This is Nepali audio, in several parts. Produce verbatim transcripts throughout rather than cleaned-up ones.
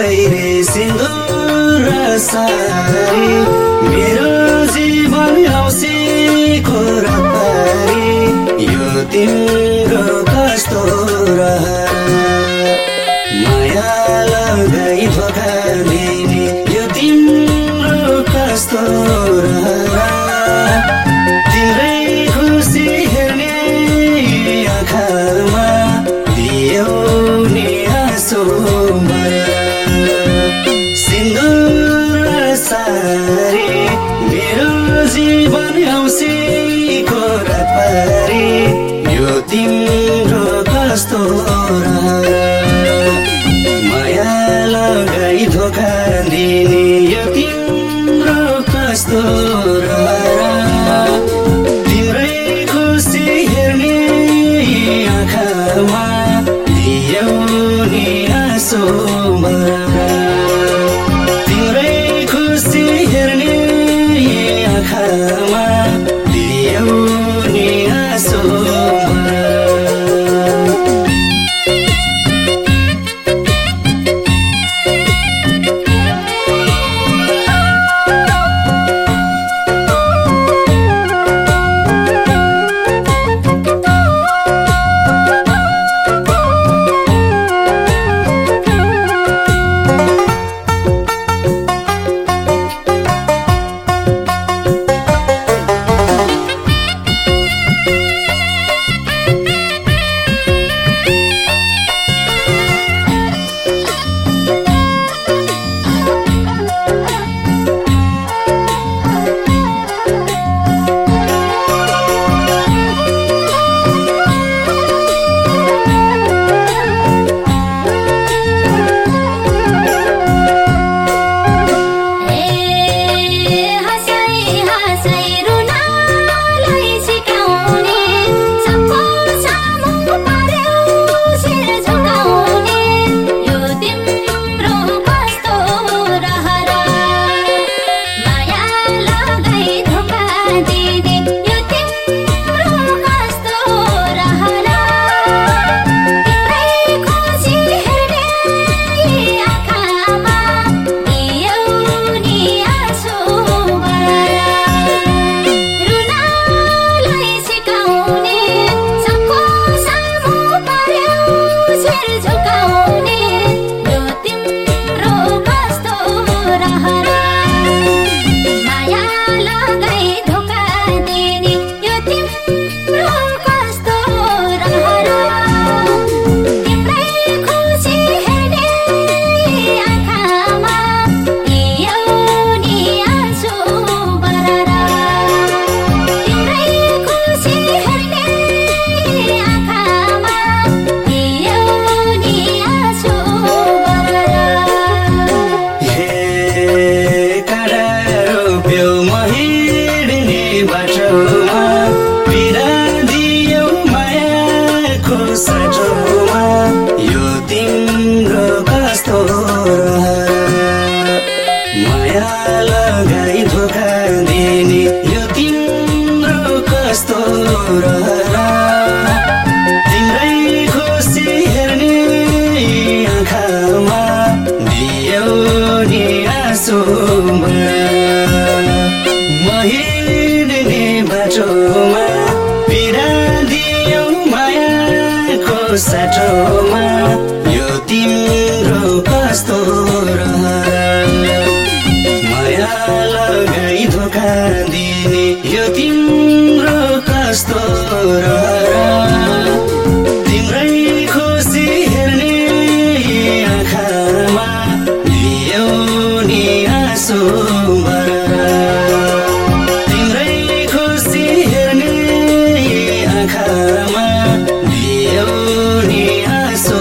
गइरे सिन्दुर सारी मेरो जीवन औँसीको रातभरि यो तिम्रो कस्तो माया लगाई धोका दिने यो तिम्रो कस्तो तिम्रै खुसी हेर्ने आँखामा दियौ नि आँसु सिन्दुर सारी मेरो जीवन औँसीको रातभरि यो तिम्रो कस्तो माया लगाई धोका दिने यो तिम्रो कस्तो तिम्रै खुसी हेर्ने आँखामा दियौ नि आँसु तिम्रै खुसी हेर्ने आँखामा दियौ नि आँसु तिम्रै खुसी हेर्ने आँखामा दियौ नि आँसु महिने बाटोमा पीडा दियौ मायाको साटोमा यो तिम्रो कस्तो माया लगाई धोका दिने यो तिम्रो कस्तो तिम्रै खुसी हेर्ने आँखामा दियौ नि आँसु तिम्रै खुसी हेर्ने आँखामा दियौ नि आँसु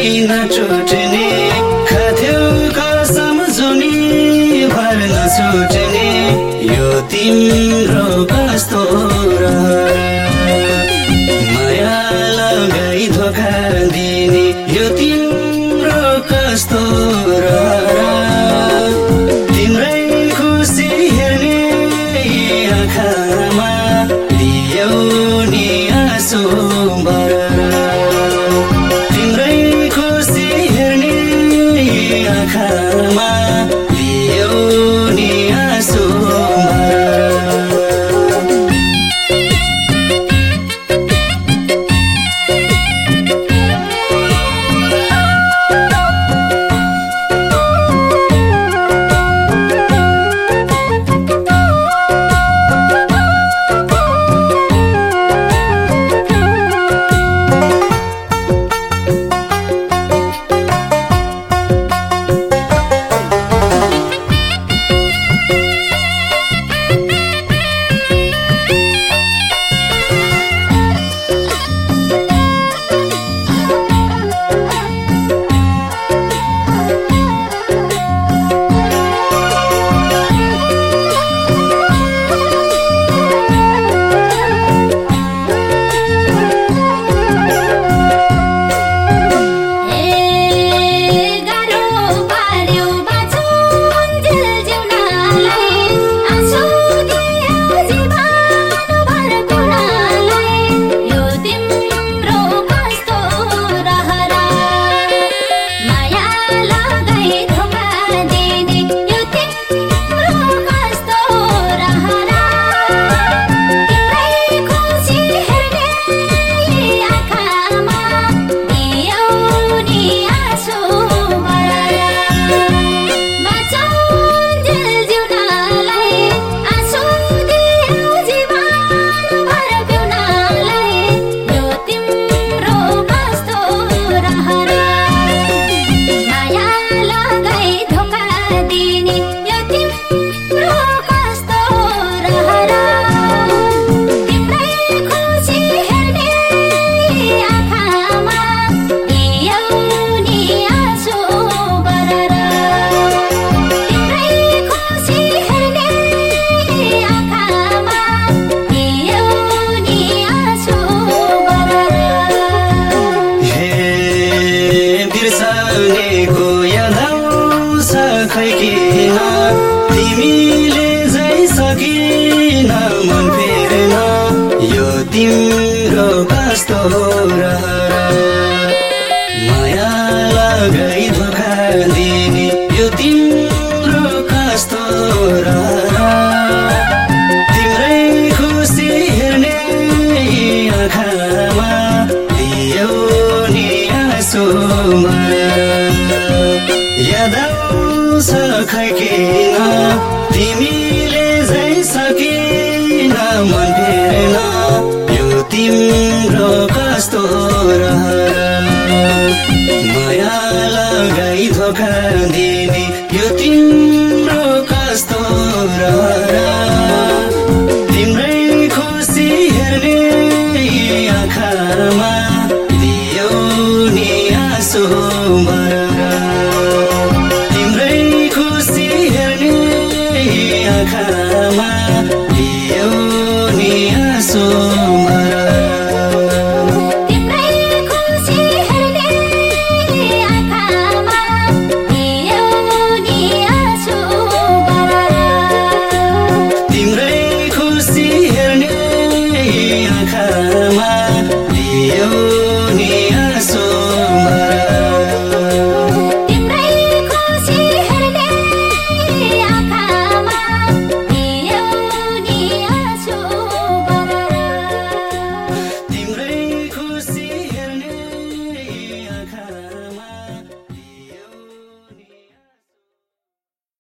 नटुट्ने खाथ्यौ कसम जुनी भर नछुट्ने यो तिम्रो कस्तो माया लगाई धोका दिने यो तिम्रो कस्तो तिम्रै खुसी हेर्ने आँखामा दियौ नि आँसु तिम्रै खुसी हेर्ने आँखामा दियौ नि आँसु तिमीले जै सकिन मन फेर्न यो तिम्रो कस्तो माया लगाई धोका दिने यो तिम्रो कस्तो तिम्रै खुसी हेर्ने आँखामा दियौ नि आँसु याद आउँछ खै किन तिमीले जै सकिन मन फेर्न यो तिम्रो कस्तो माया लगाई धोका दिने यो तिम्रो कस्तो तिम्रै खुसी हेर्ने आँखामा दियौ नि आँसु